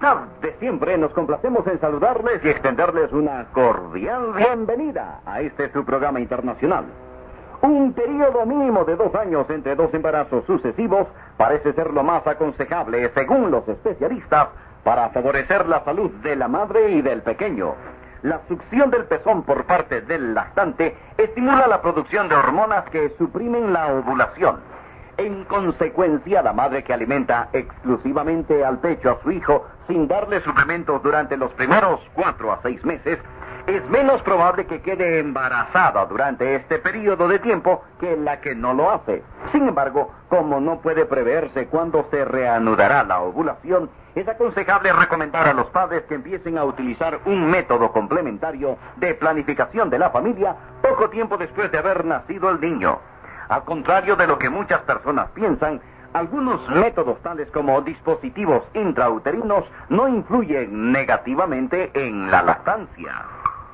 tarde siempre nos complacemos en saludarles y extenderles una cordial bienvenida a este su programa internacional. Un periodo mínimo de 2 años entre 2 embarazos sucesivos parece ser lo más aconsejable, según los especialistas, para favorecer la salud de la madre y del pequeño. La succión del pezón por parte del lactante estimula la producción de hormonas que suprimen la ovulación. En consecuencia, la madre que alimenta exclusivamente al pecho a su hijo sin darle suplementos durante los primeros 4 a 6 meses, es menos probable que quede embarazada durante este periodo de tiempo que la que no lo hace. Sin embargo, como no puede preverse cuándo se reanudará la ovulación, es aconsejable recomendar a los padres que empiecen a utilizar un método complementario de planificación de la familia poco tiempo después de haber nacido el niño. Al contrario de lo que muchas personas piensan, algunos métodos tales como dispositivos intrauterinos no influyen negativamente en la lactancia.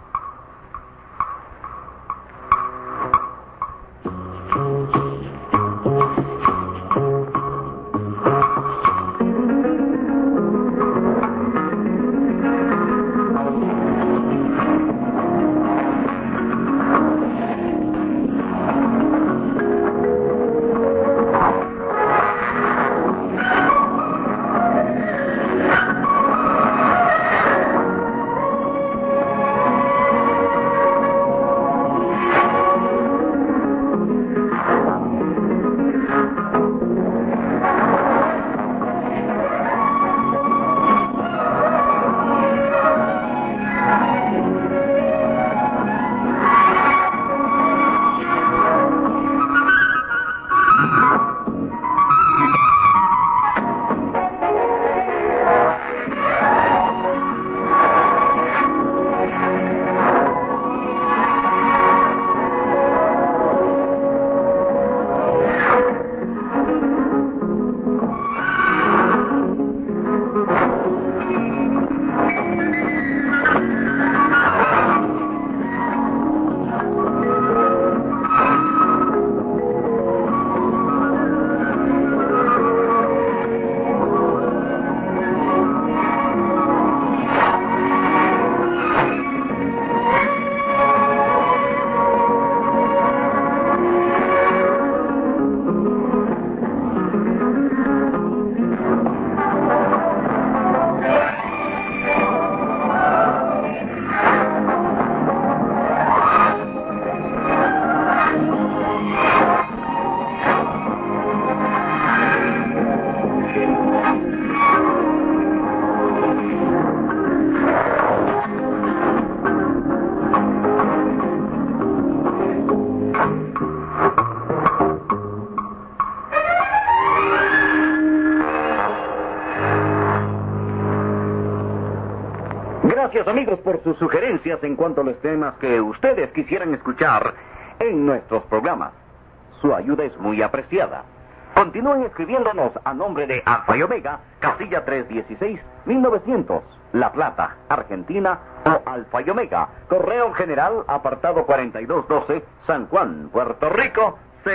Gracias, amigos, por sus sugerencias en cuanto a los temas que ustedes quisieran escuchar en nuestros programas. Su ayuda es muy apreciada. Continúen escribiéndonos a nombre de Alfa y Omega, casilla 316, 1900, La Plata, Argentina, o Alfa y Omega, correo general, apartado 4212, San Juan, Puerto Rico,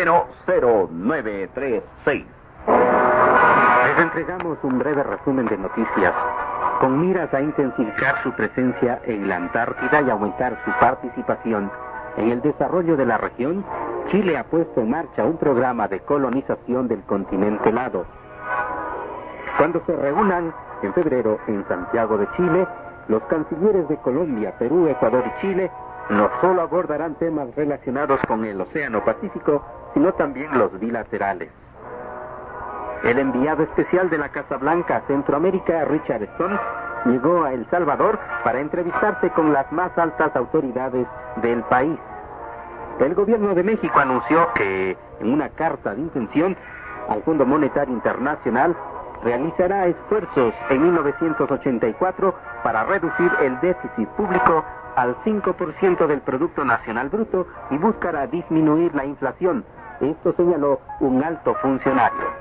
00936. Les entregamos un breve resumen de noticias con miras a intensificar su presencia en la Antártida y aumentar su participación en el desarrollo de la región. Chile ha puesto en marcha un programa de colonización del continente helado. Cuando se reúnan en febrero en Santiago de Chile, los cancilleres de Colombia, Perú, Ecuador y Chile no solo abordarán temas relacionados con el Océano Pacífico, sino también los bilaterales. El enviado especial de la Casa Blanca a Centroamérica, Richard Stone, llegó a El Salvador para entrevistarse con las más altas autoridades del país. El gobierno de México anunció que, en una carta de intención al Fondo Monetario Internacional, realizará esfuerzos en 1984 para reducir el déficit público al 5% del Producto Nacional Bruto y buscará disminuir la inflación. Esto señaló un alto funcionario.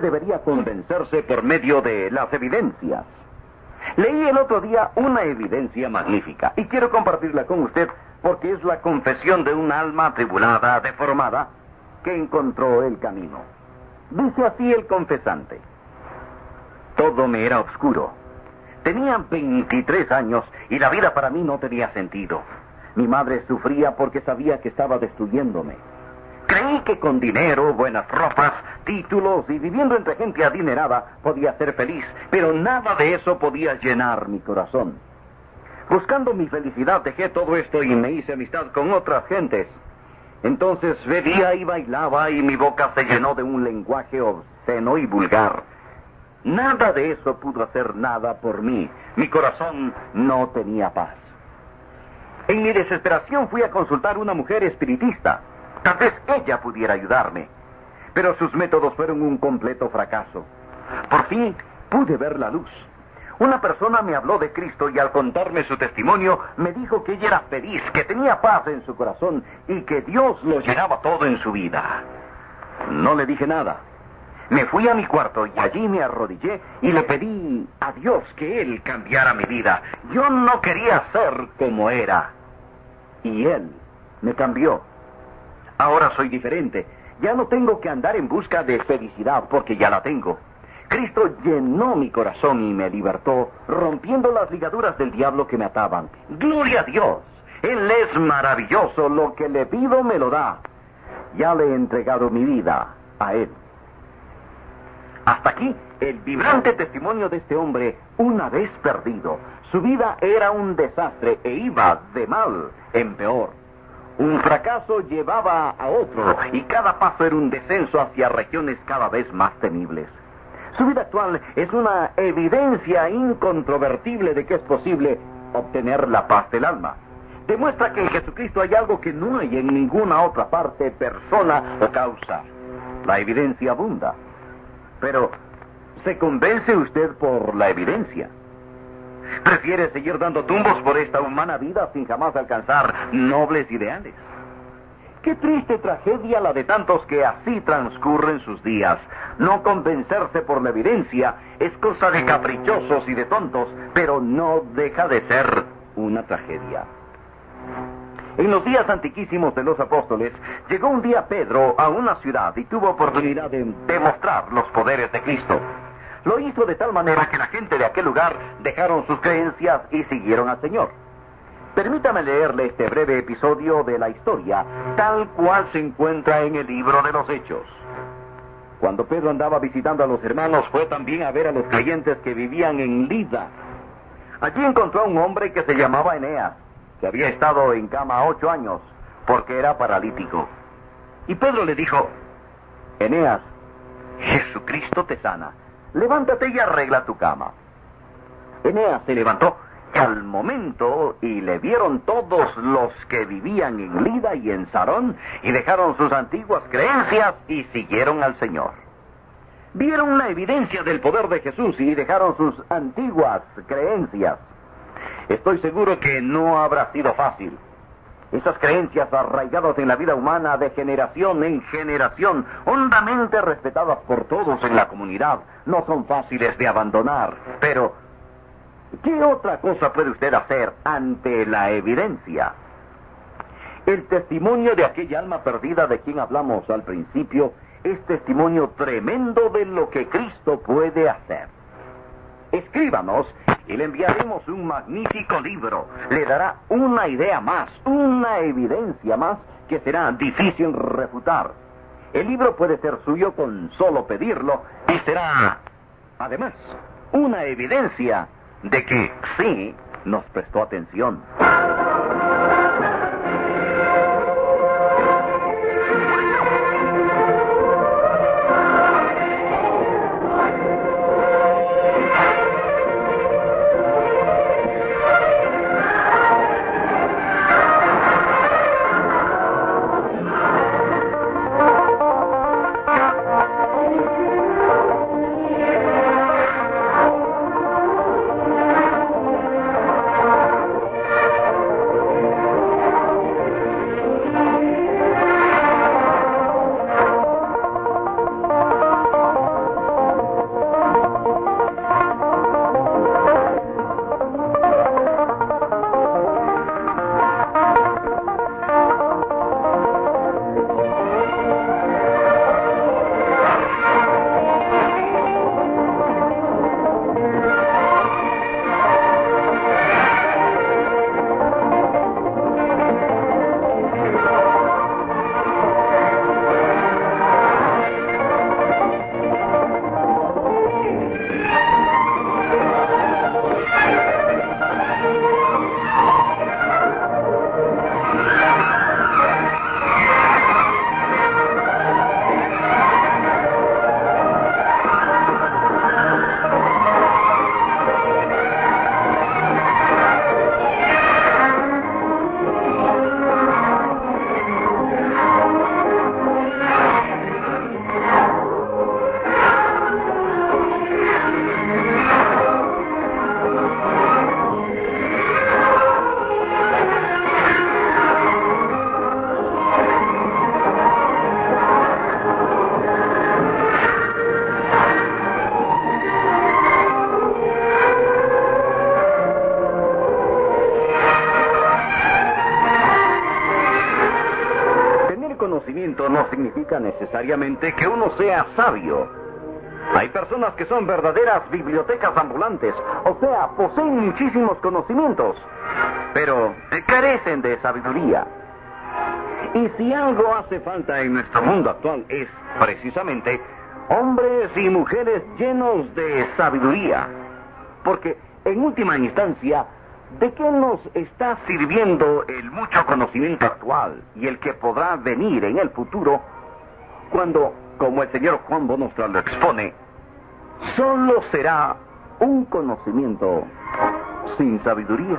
debería convencerse por medio de las evidencias. Leí el otro día una evidencia magnífica y quiero compartirla con usted porque es la confesión de un alma atribulada, deformada, que encontró el camino. Dice así el confesante: todo me era oscuro. Tenía 23 años y la vida para mí no tenía sentido. Mi madre sufría porque sabía que estaba destruyéndome. Creí que con dinero, buenas ropas, títulos y viviendo entre gente adinerada podía ser feliz, pero nada de eso podía llenar mi corazón. Buscando mi felicidad dejé todo esto y me hice amistad con otras gentes. Entonces bebía y bailaba y mi boca se llenó de un lenguaje obsceno y vulgar. Nada de eso pudo hacer nada por mí. Mi corazón no tenía paz. En mi desesperación fui a consultar a una mujer espiritista. Tal vez ella pudiera ayudarme. Pero sus métodos fueron un completo fracaso. Por fin pude ver la luz. Una persona me habló de Cristo y al contarme su testimonio me dijo que ella era feliz, que tenía paz en su corazón y que Dios lo llenaba todo en su vida. No le dije nada. Me fui a mi cuarto y allí me arrodillé y le pedí a Dios que Él cambiara mi vida. Yo no quería ser como era. Y Él me cambió. Ahora soy diferente. Ya no tengo que andar en busca de felicidad porque ya la tengo. Cristo llenó mi corazón y me libertó, rompiendo las ligaduras del diablo que me ataban. ¡Gloria a Dios! Él es maravilloso. Lo que le pido me lo da. Ya le he entregado mi vida a Él. Hasta aquí el vibrante testimonio de este hombre una vez perdido. Su vida era un desastre e iba de mal en peor. Un fracaso llevaba a otro y cada paso era un descenso hacia regiones cada vez más temibles. Su vida actual es una evidencia incontrovertible de que es posible obtener la paz del alma. Demuestra que en Jesucristo hay algo que no hay en ninguna otra parte, persona o causa. La evidencia abunda. Pero, ¿se convence usted por la evidencia? ¿Prefiere seguir dando tumbos por esta humana vida sin jamás alcanzar nobles ideales? Qué triste tragedia la de tantos que así transcurren sus días. No convencerse por la evidencia es cosa de caprichosos y de tontos, pero no deja de ser una tragedia. En los días antiquísimos de los apóstoles, llegó un día Pedro a una ciudad y tuvo oportunidad de demostrar los poderes de Cristo. Lo hizo de tal manera que la gente de aquel lugar dejaron sus creencias y siguieron al Señor. Permítame leerle este breve episodio de la historia, tal cual se encuentra en el libro de los Hechos. Cuando Pedro andaba visitando a los hermanos, fue también a ver a los creyentes que vivían en Lida. Allí encontró a un hombre que se llamaba Eneas, que había estado en cama 8 años, porque era paralítico. Y Pedro le dijo: Eneas, Jesucristo te sana. Levántate y arregla tu cama. Eneas se levantó al momento y le vieron todos los que vivían en Lida y en Sarón y dejaron sus antiguas creencias y siguieron al Señor. Vieron la evidencia del poder de Jesús y dejaron sus antiguas creencias. Estoy seguro que no habrá sido fácil. Esas creencias arraigadas en la vida humana de generación en generación, hondamente respetadas por todos en la comunidad, no son fáciles de abandonar. Pero, ¿qué otra cosa puede usted hacer ante la evidencia? El testimonio de aquella alma perdida de quien hablamos al principio es testimonio tremendo de lo que Cristo puede hacer. Escríbanos y le enviaremos un magnífico libro. Le dará una idea más, una evidencia más que será difícil refutar. El libro puede ser suyo con solo pedirlo y será, además, una evidencia de que sí nos prestó atención. significa necesariamente que uno sea sabio. Hay personas que son verdaderas bibliotecas ambulantes, o sea, poseen muchísimos conocimientos, pero carecen de sabiduría. Y si algo hace falta en nuestro mundo actual es, precisamente, hombres y mujeres llenos de sabiduría. Porque, en última instancia, ¿de qué nos está sirviendo el mucho conocimiento actual y el que podrá venir en el futuro cuando, como el señor Juan Bonostra lo expone, solo será un conocimiento sin sabiduría?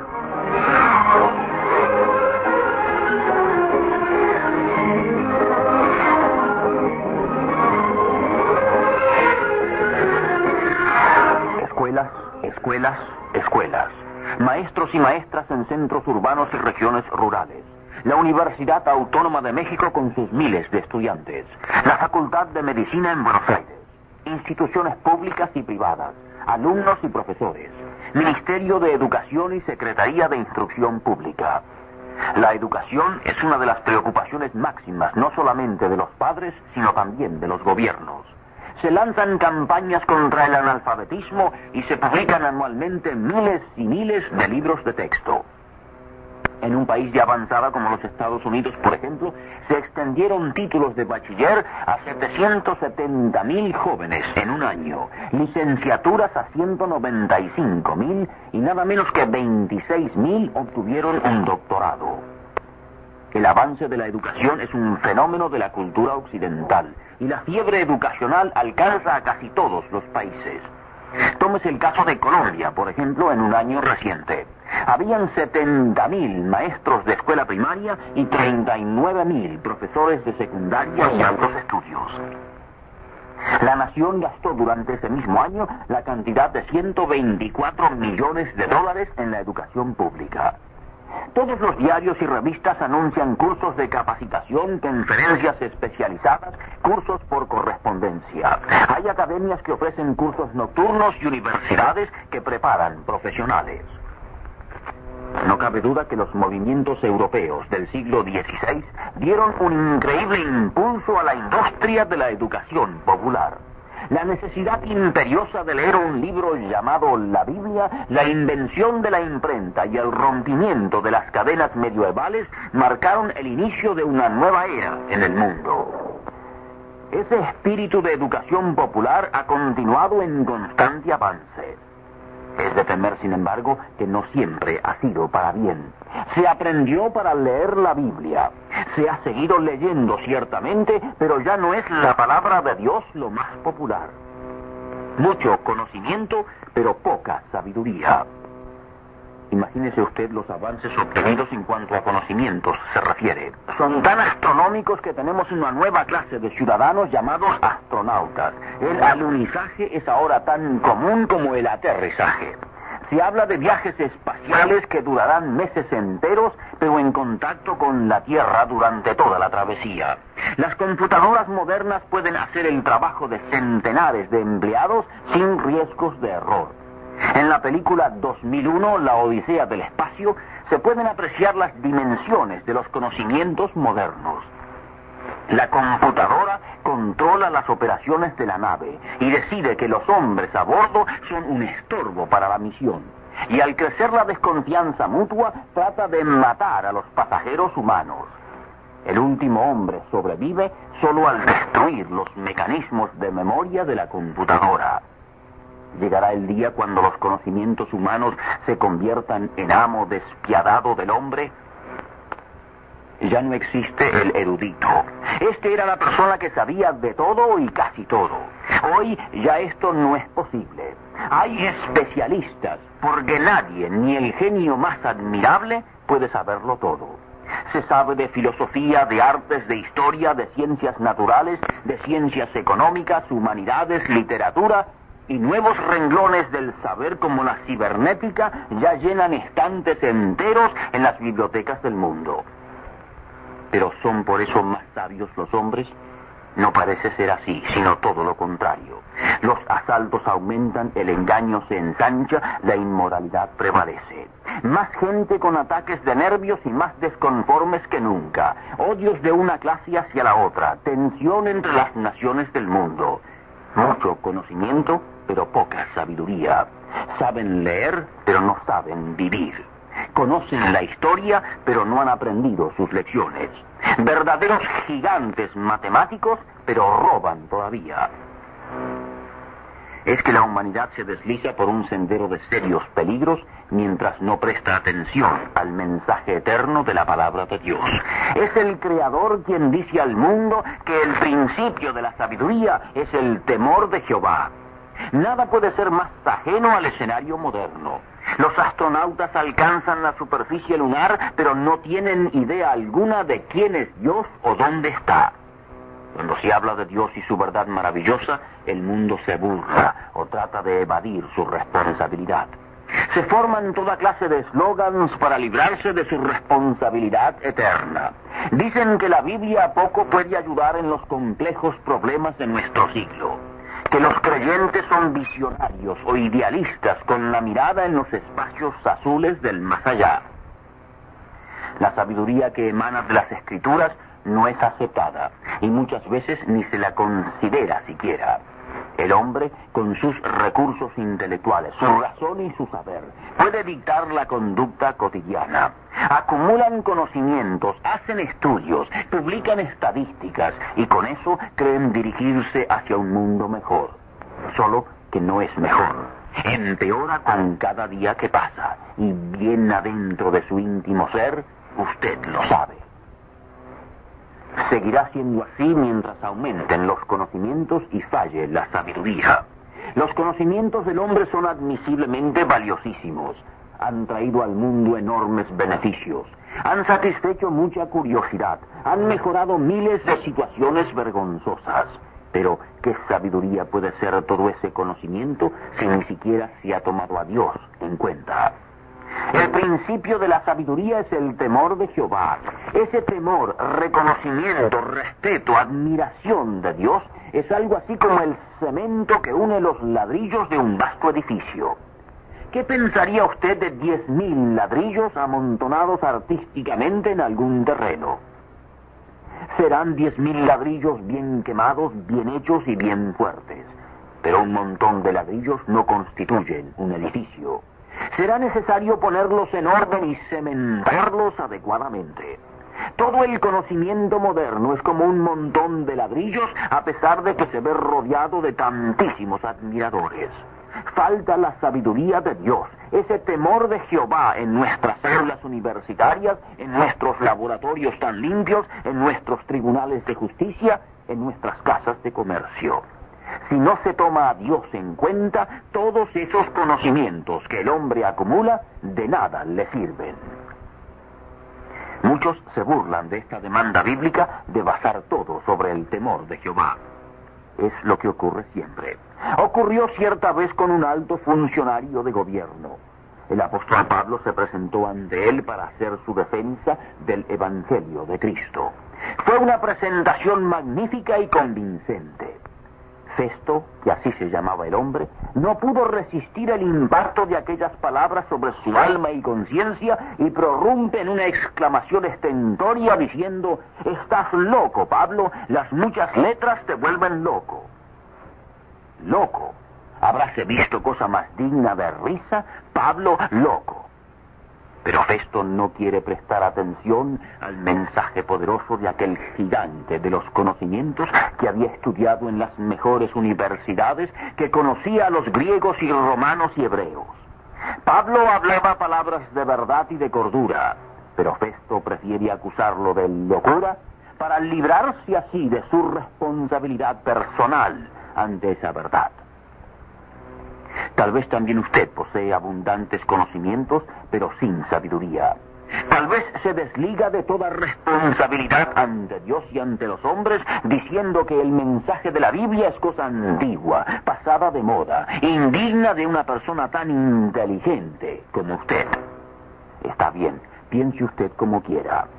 Escuelas. Maestros y maestras en centros urbanos y regiones rurales. La Universidad Autónoma de México con sus miles de estudiantes. La Facultad de Medicina en Buenos Aires. Instituciones públicas y privadas. Alumnos y profesores. Ministerio de Educación y Secretaría de Instrucción Pública. La educación es una de las preocupaciones máximas, no solamente de los padres, sino también de los gobiernos. Se lanzan campañas contra el analfabetismo y se publican anualmente miles y miles de libros de texto. En un país ya avanzada como los Estados Unidos, por ejemplo, se extendieron títulos de bachiller a 770,000 jóvenes en un año, licenciaturas a 195,000 y nada menos que 26,000 obtuvieron un doctorado. El avance de la educación es un fenómeno de la cultura occidental y la fiebre educacional alcanza a casi todos los países. Tómese el caso de Colombia, por ejemplo, en un año reciente. Habían 70,000 maestros de escuela primaria y 39,000 profesores de secundaria y altos estudios. La nación gastó durante ese mismo año la cantidad de 124 millones de dólares en la educación pública. Todos los diarios y revistas anuncian cursos de capacitación, conferencias especializadas, cursos por correspondencia. Hay academias que ofrecen cursos nocturnos y universidades que preparan profesionales. No cabe duda que los movimientos europeos del siglo XVI dieron un increíble impulso a la industria de la educación popular. La necesidad imperiosa de leer un libro llamado la Biblia, la invención de la imprenta y el rompimiento de las cadenas medievales marcaron el inicio de una nueva era en el mundo. Ese espíritu de educación popular ha continuado en constante avance. Es de temer, sin embargo, que no siempre ha sido para bien. Se aprendió para leer la Biblia. Se ha seguido leyendo ciertamente, pero ya no es la palabra de Dios lo más popular. Mucho conocimiento, pero poca sabiduría. Imagínese usted los avances obtenidos en cuanto a conocimientos se refiere. Son tan astronómicos que tenemos una nueva clase de ciudadanos llamados astronautas. El alunizaje es ahora tan común como el aterrizaje. Se habla de viajes espaciales que durarán meses enteros, pero en contacto con la Tierra durante toda la travesía. Las computadoras modernas pueden hacer el trabajo de centenares de empleados sin riesgos de error. En la película 2001, La Odisea del Espacio, se pueden apreciar las dimensiones de los conocimientos modernos. La computadora controla las operaciones de la nave y decide que los hombres a bordo son un estorbo para la misión. Y al crecer la desconfianza mutua, trata de matar a los pasajeros humanos. El último hombre sobrevive solo al destruir los mecanismos de memoria de la computadora. Llegará el día cuando los conocimientos humanos se conviertan en amo despiadado del hombre. Ya no existe el erudito. Este era la persona que sabía de todo y casi todo. Hoy ya esto no es posible. Hay especialistas, porque nadie, ni el genio más admirable, puede saberlo todo. Se sabe de filosofía, de artes, de historia, de ciencias naturales, de ciencias económicas, humanidades, literatura, y nuevos renglones del saber como la cibernética ya llenan estantes enteros en las bibliotecas del mundo. ¿Pero son por eso más sabios los hombres? No parece ser así, sino todo lo contrario. Los asaltos aumentan, el engaño se ensancha, la inmoralidad prevalece. Más gente con ataques de nervios y más desconformes que nunca. Odios de una clase hacia la otra, tensión entre las naciones del mundo. Mucho conocimiento, pero poca sabiduría. Saben leer, pero no saben vivir. Conocen la historia, pero no han aprendido sus lecciones. Verdaderos gigantes matemáticos, pero roban todavía. Es que la humanidad se desliza por un sendero de serios peligros mientras no presta atención al mensaje eterno de la palabra de Dios. Es el Creador quien dice al mundo que el principio de la sabiduría es el temor de Jehová. Nada puede ser más ajeno al escenario moderno. Los astronautas alcanzan la superficie lunar, pero no tienen idea alguna de quién es Dios o dónde está. Cuando se habla de Dios y su verdad maravillosa, el mundo se burla o trata de evadir su responsabilidad. Se forman toda clase de eslogans para librarse de su responsabilidad eterna. Dicen que la Biblia poco puede ayudar en los complejos problemas de nuestro siglo. Que los creyentes son visionarios o idealistas con la mirada en los espacios azules del más allá. La sabiduría que emana de las Escrituras no es aceptada y muchas veces ni se la considera siquiera. El hombre, con sus recursos intelectuales, su razón y su saber, puede dictar la conducta cotidiana. Acumulan conocimientos, hacen estudios, publican estadísticas y con eso creen dirigirse hacia un mundo mejor. Solo que no es mejor. Empeora con cada día que pasa y bien adentro de su íntimo ser, usted lo sabe. Seguirá siendo así mientras aumenten los conocimientos y falle la sabiduría. Los conocimientos del hombre son admisiblemente valiosísimos. Han traído al mundo enormes beneficios. Han satisfecho mucha curiosidad. Han mejorado miles de situaciones vergonzosas. Pero, ¿qué sabiduría puede ser todo ese conocimiento si ni siquiera se ha tomado a Dios en cuenta? El principio de la sabiduría es el temor de Jehová. Ese temor, reconocimiento, respeto, admiración de Dios es algo así como el cemento que une los ladrillos de un vasto edificio. ¿Qué pensaría usted de 10.000 ladrillos amontonados artísticamente en algún terreno? Serán 10.000 ladrillos bien quemados, bien hechos y bien fuertes. Pero un montón de ladrillos no constituyen un edificio. Será necesario ponerlos en orden y cementarlos adecuadamente. Todo el conocimiento moderno es como un montón de ladrillos, a pesar de que se ve rodeado de tantísimos admiradores. Falta la sabiduría de Dios, ese temor de Jehová en nuestras aulas universitarias, en nuestros laboratorios tan limpios, en nuestros tribunales de justicia, en nuestras casas de comercio. Si no se toma a Dios en cuenta, todos esos conocimientos que el hombre acumula, de nada le sirven. Muchos se burlan de esta demanda bíblica de basar todo sobre el temor de Jehová. Es lo que ocurre siempre. Ocurrió cierta vez con un alto funcionario de gobierno. El apóstol Pablo se presentó ante él para hacer su defensa del Evangelio de Cristo. Fue una presentación magnífica y convincente. Festo, que así se llamaba el hombre, no pudo resistir el impacto de aquellas palabras sobre su alma y conciencia y prorrumpe en una exclamación estentoria diciendo: «Estás loco, Pablo, las muchas letras te vuelven loco». Loco. ¿Habráse visto cosa más digna de risa? Pablo, loco. Pero Festo no quiere prestar atención al mensaje poderoso de aquel gigante de los conocimientos que había estudiado en las mejores universidades, que conocía a los griegos y romanos y hebreos. Pablo hablaba palabras de verdad y de cordura, pero Festo prefiere acusarlo de locura para librarse así de su responsabilidad personal ante esa verdad. Tal vez también usted posee abundantes conocimientos, pero sin sabiduría. Tal vez se desliga de toda responsabilidad ante Dios y ante los hombres, diciendo que el mensaje de la Biblia es cosa antigua, pasada de moda, indigna de una persona tan inteligente como usted. Está bien, piense usted como quiera.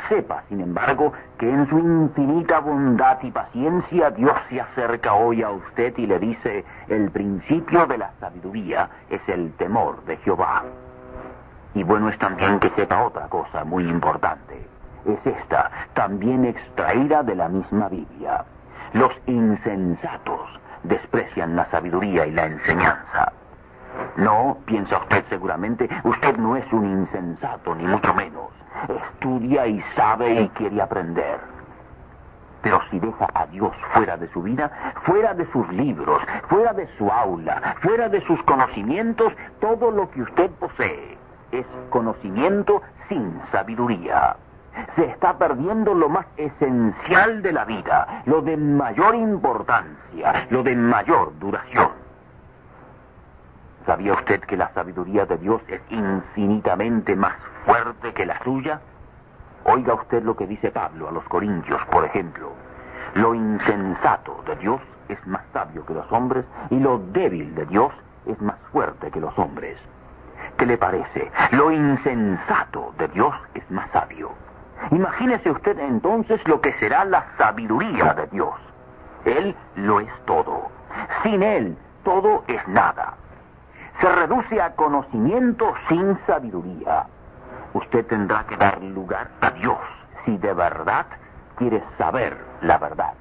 Sepa, sin embargo, que en su infinita bondad y paciencia Dios se acerca hoy a usted y le dice: el principio de la sabiduría es el temor de Jehová. Y bueno es también que sepa otra cosa muy importante. Es esta, también extraída de la misma Biblia. Los insensatos desprecian la sabiduría y la enseñanza. No, piensa usted seguramente, usted no es un insensato, ni mucho menos. Estudia y sabe y quiere aprender. Pero si deja a Dios fuera de su vida, fuera de sus libros, fuera de su aula, fuera de sus conocimientos, todo lo que usted posee es conocimiento sin sabiduría. Se está perdiendo lo más esencial de la vida, lo de mayor importancia, lo de mayor duración. ¿Sabía usted que la sabiduría de Dios es infinitamente más fuerte que la suya? Oiga usted lo que dice Pablo a los Corintios, por ejemplo. Lo insensato de Dios es más sabio que los hombres y lo débil de Dios es más fuerte que los hombres. ¿Qué le parece? Lo insensato de Dios es más sabio. Imagínese usted entonces lo que será la sabiduría de Dios. Él lo es todo. Sin Él, todo es nada. Se reduce a conocimiento sin sabiduría. Usted tendrá que dar lugar a Dios si de verdad quiere saber la verdad.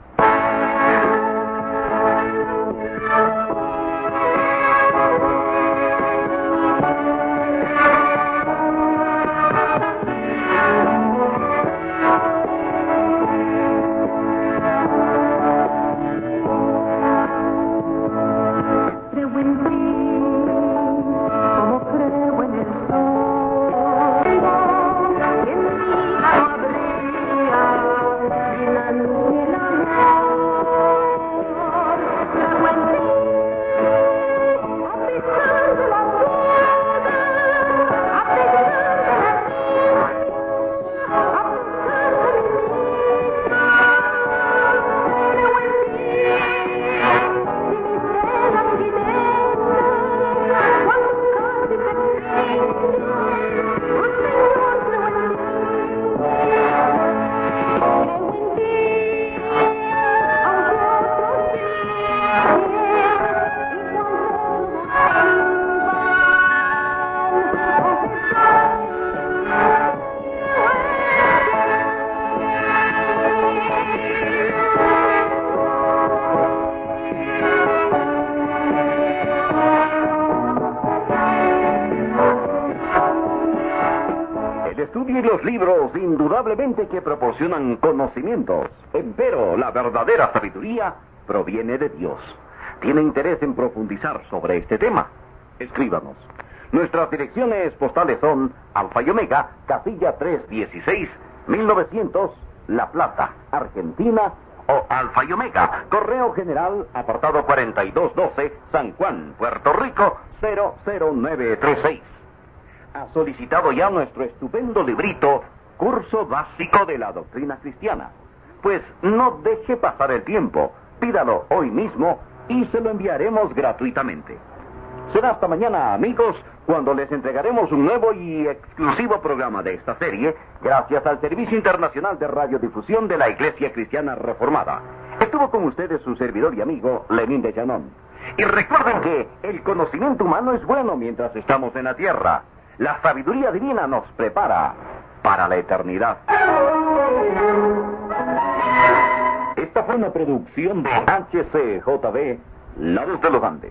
Y los libros indudablemente que proporcionan conocimientos, pero la verdadera sabiduría proviene de Dios. ¿Tiene interés en profundizar sobre este tema? Escríbanos. Nuestras direcciones postales son Alfa y Omega, Casilla 316, 1900, La Plata, Argentina, o Alfa y Omega, Correo General, apartado 4212, San Juan, Puerto Rico, 00936. Ha solicitado ya nuestro estupendo librito, Curso Básico de la Doctrina Cristiana. Pues no deje pasar el tiempo, pídalo hoy mismo y se lo enviaremos gratuitamente. Será hasta mañana, amigos, cuando les entregaremos un nuevo y exclusivo programa de esta serie, gracias al Servicio Internacional de Radiodifusión de la Iglesia Cristiana Reformada. Estuvo con ustedes su servidor y amigo, Lenín de Llanón. Y recuerden que el conocimiento humano es bueno mientras estamos en la tierra. La sabiduría divina nos prepara para la eternidad. Esta fue una producción de HCJB, La Voz de los Andes.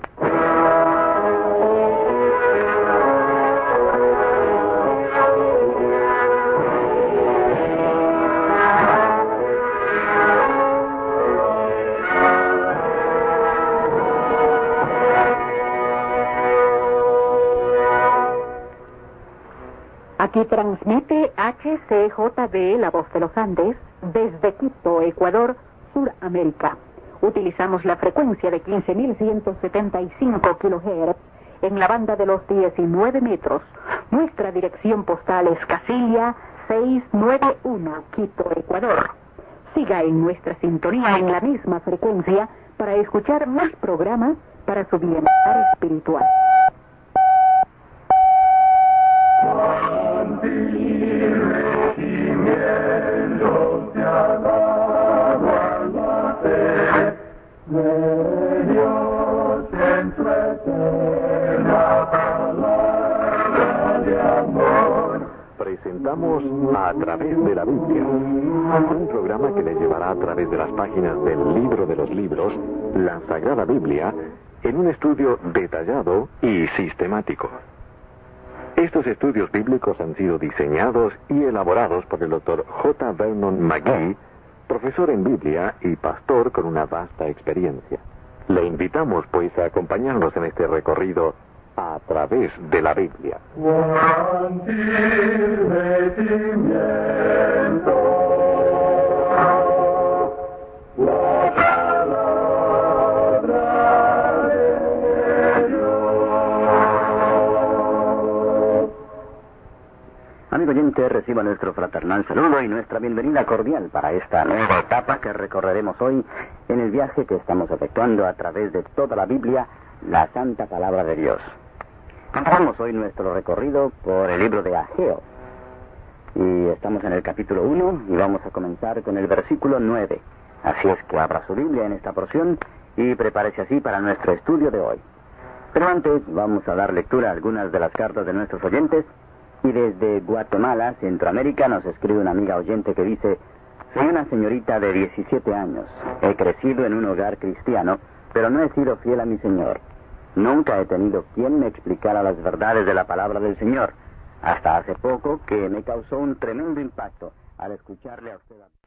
Aquí transmite HCJB, La Voz de los Andes, desde Quito, Ecuador, Suramérica. Utilizamos la frecuencia de 15.175 kHz en la banda de los 19 metros. Nuestra dirección postal es Casilla 691, Quito, Ecuador. Siga en nuestra sintonía en la misma frecuencia para escuchar más programas para su bienestar espiritual. Dime Presentamos A Través de la Biblia, un programa que le llevará a través de las páginas del Libro de los Libros, la Sagrada Biblia, en un estudio detallado y sistemático. Estos estudios bíblicos han sido diseñados y elaborados por el Dr. J. Vernon McGee, profesor en Biblia y pastor con una vasta experiencia. Le invitamos, pues, a acompañarnos en este recorrido a través de la Biblia. Amigo oyente, reciba nuestro fraternal saludo y nuestra bienvenida cordial para esta nueva etapa que recorreremos hoy en el viaje que estamos efectuando a través de toda la Biblia, la Santa Palabra de Dios. Comenzamos hoy nuestro recorrido por el libro de Ageo. Y estamos en el capítulo 1 y vamos a comenzar con el versículo 9. Así es que abra su Biblia en esta porción y prepárese así para nuestro estudio de hoy. Pero antes vamos a dar lectura a algunas de las cartas de nuestros oyentes. Y desde Guatemala, Centroamérica, nos escribe una amiga oyente que dice: soy una señorita de 17 años. He crecido en un hogar cristiano, pero no he sido fiel a mi Señor. Nunca he tenido quien me explicara las verdades de la palabra del Señor. Hasta hace poco que me causó un tremendo impacto al escucharle a usted.